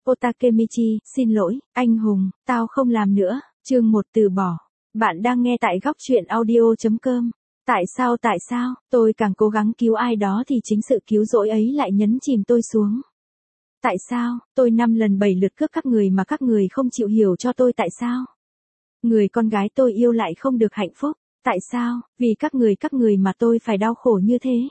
Takemichi, xin lỗi, anh hùng, tao không làm nữa. Chương 1 từ bỏ. Bạn đang nghe tại góc truyện audio.com. Tại sao, tôi càng cố gắng cứu ai đó thì chính sự cứu rỗi ấy lại nhấn chìm tôi xuống. Tại sao, tôi 5 lần 7 lượt cướp các người mà các người không chịu hiểu cho tôi tại sao? Người con gái tôi yêu lại không được hạnh phúc. Tại sao, vì các người mà tôi phải đau khổ như thế?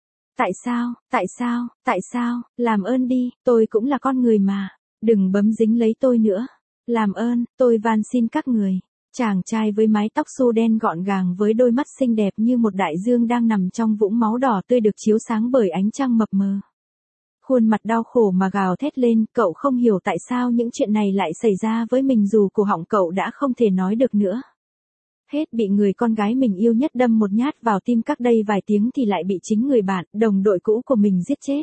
Tại sao, làm ơn đi, tôi cũng là con người mà. Đừng bấm dính lấy tôi nữa. Làm ơn, tôi van xin các người. Chàng trai với mái tóc xô đen gọn gàng với đôi mắt xinh đẹp như một đại dương đang nằm trong vũng máu đỏ tươi được chiếu sáng bởi ánh trăng mập mờ. Khuôn mặt đau khổ mà gào thét lên, cậu không hiểu tại sao những chuyện này lại xảy ra với mình dù cổ họng cậu đã không thể nói được nữa. Hết bị người con gái mình yêu nhất đâm một nhát vào tim cách đây vài tiếng thì lại bị chính người bạn, đồng đội cũ của mình giết chết.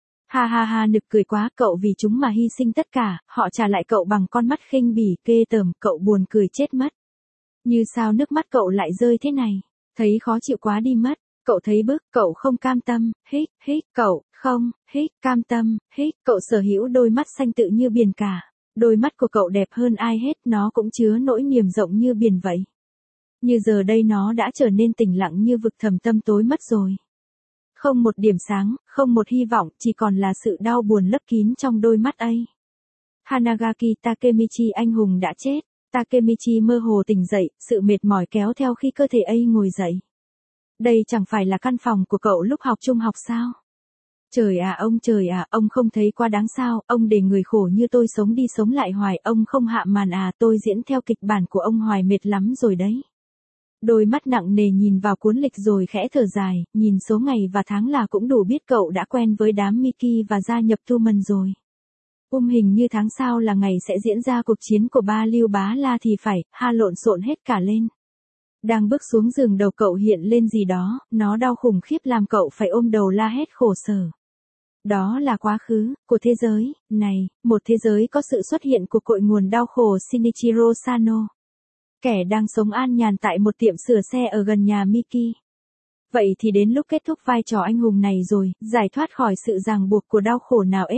Ha, nực cười quá, cậu vì chúng mà hy sinh tất cả, họ trả lại cậu bằng con mắt khinh bỉ, ghê tởm, cậu buồn cười chết mất. Như sao nước mắt cậu lại rơi thế này, thấy khó chịu quá đi mất, cậu thấy bức, cậu không cam tâm, cậu, không, cam tâm, cậu sở hữu đôi mắt xanh tự như biển cả, đôi mắt của cậu đẹp hơn ai hết, nó cũng chứa nỗi niềm rộng như biển vậy. Như giờ đây nó đã trở nên tĩnh lặng như vực thẳm tâm tối mất rồi. Không một điểm sáng, không một hy vọng, chỉ còn là sự đau buồn lấp kín trong đôi mắt ấy. Hanagaki Takemichi anh hùng đã chết. Takemichi mơ hồ tỉnh dậy, sự mệt mỏi kéo theo khi cơ thể ấy ngồi dậy. Đây chẳng phải là căn phòng của cậu lúc học trung học sao? Trời à, ông không thấy quá đáng sao, ông để người khổ như tôi sống đi sống lại hoài, ông không hạ màn à, tôi diễn theo kịch bản của ông hoài mệt lắm rồi đấy. Đôi mắt nặng nề nhìn vào cuốn lịch rồi khẽ thở dài, nhìn số ngày và tháng là cũng đủ biết cậu đã quen với đám Miki và gia nhập Tumen rồi. Hình như tháng sau là ngày sẽ diễn ra cuộc chiến của ba Lưu Bá La thì phải, lộn xộn hết cả lên. Đang bước xuống giường đầu cậu hiện lên gì đó, nó đau khủng khiếp làm cậu phải ôm đầu la hét khổ sở. Đó là quá khứ, của thế giới, này, một thế giới có sự xuất hiện của cội nguồn đau khổ Shinichiro Sano. Kẻ đang sống an nhàn tại một tiệm sửa xe ở gần nhà Miki. Vậy thì đến lúc kết thúc vai trò anh hùng này rồi, giải thoát khỏi sự ràng buộc của đau khổ nào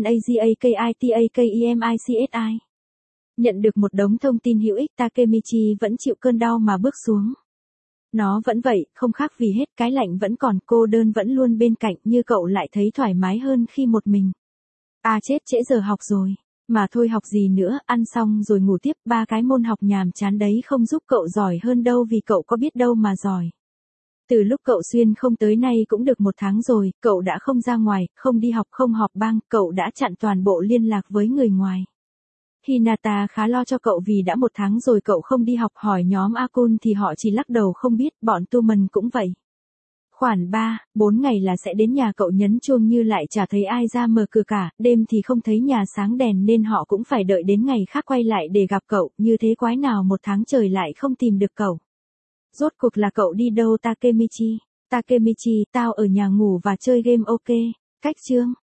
SANAGAKITAKEMICSI. Nhận được một đống thông tin hữu ích, Takemichi vẫn chịu cơn đau mà bước xuống. Nó vẫn vậy, không khác vì hết, cái lạnh vẫn còn, cô đơn vẫn luôn bên cạnh, như cậu lại thấy thoải mái hơn khi một mình. Chết, trễ giờ học rồi. Mà thôi học gì nữa, ăn xong rồi ngủ tiếp, 3 cái môn học nhàm chán đấy không giúp cậu giỏi hơn đâu vì cậu có biết đâu mà giỏi. Từ lúc cậu xuyên không tới nay cũng được 1 tháng rồi, cậu đã không ra ngoài, không đi học, không họp bang, cậu đã chặn toàn bộ liên lạc với người ngoài. Hinata khá lo cho cậu vì đã 1 tháng rồi cậu không đi học, hỏi nhóm Akun thì họ chỉ lắc đầu không biết, bọn Tumen cũng vậy. Khoảng 3-4 ngày là sẽ đến nhà cậu nhấn chuông như lại chả thấy ai ra mở cửa cả, đêm thì không thấy nhà sáng đèn nên họ cũng phải đợi đến ngày khác quay lại để gặp cậu, như thế quái nào 1 tháng trời lại không tìm được cậu. Rốt cuộc là cậu đi đâu Takemichi? Takemichi, tao ở nhà ngủ và chơi game ok. Cách chương.